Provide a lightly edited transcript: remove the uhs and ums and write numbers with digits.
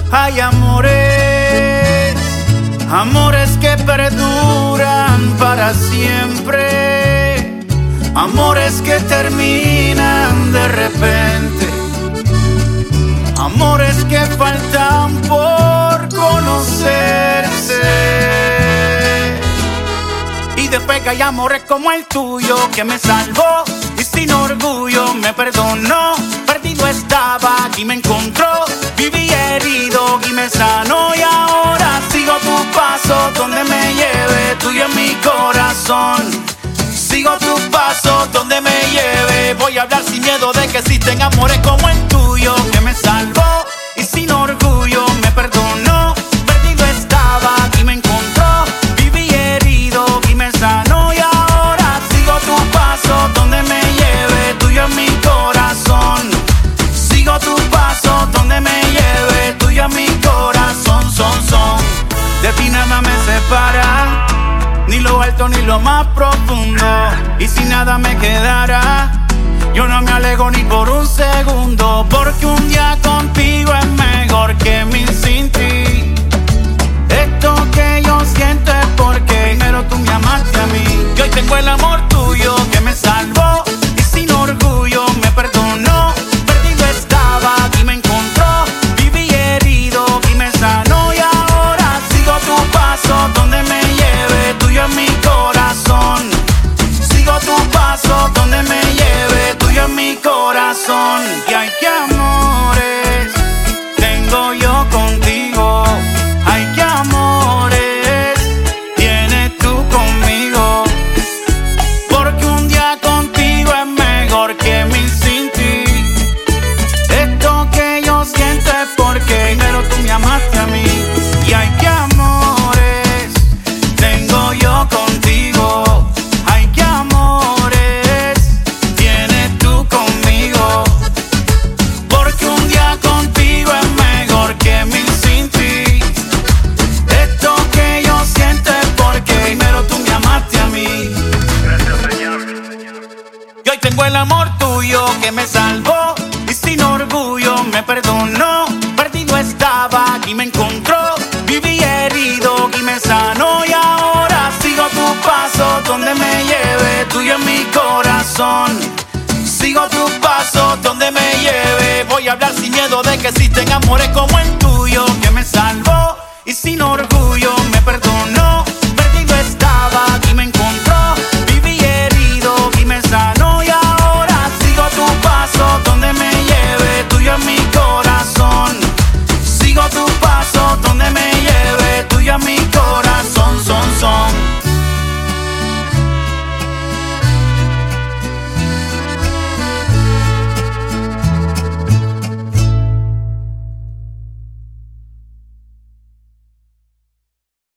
Hay amores, amores que perduran para siempre, amores que terminan de repente, amores que faltan por conocerse. Y después hay amores como el tuyo que me salvó y sin orgullo me perdonó. Perdido estaba y me encontró, viví herido y me sanó. Y ahora sigo tu paso donde me lleve, tuyo en mi corazón. Sigo tu paso donde me lleve, voy a hablar sin miedo de que existen amores como el tuyo que me salvó y sin orgullo me perdonó. Perdido estaba y me encontró, viví herido y me sanó. Y ahora sigo tu paso donde me lleve, tuyo en mi corazón. Sigo tu paso donde me lleve, tuyo en mi corazón. De ti nada me separa, ni lo alto ni lo más profundo. Y si nada me quedara, yo no me alejo ni por un segundo, porque un día contigo es mejor que mil sin ti. Esto que yo siento es porque primero tú me amaste a mí. Y hoy tengo el amor tuyo que me salvó y sin orgullo me perdonó. Perdido estaba y me encontró, viví herido y me sanó. Y ahora sigo tu paso donde me lleve, tuyo en mi corazón. Sigo tu paso donde me lleve, tuyo en mi corazón. Y hay que amores tengo yo contigo, hay que amores tienes tú conmigo, porque un día contigo es mejor que mil sin ti. Esto que yo siento es porque primero tú me amaste a mí. Y hay que amores tengo yo contigo, hay que amores tienes tú conmigo, porque un día contigo es mejor que mil sin ti. Esto que yo siento es porque primero tú me amaste a mí. Gracias, Señor. Y hoy tengo el amor tuyo que me salvó y sin orgullo me perdonó. Perdido estaba y me encontró, viví herido y me sanó. Y ahora sigo tu paso donde me lleve, tuyo en mi corazón. Sigo tu paso donde me lleve, voy a hablar sin miedo de que existen amores como el tuyo que me salvó y sin orgullo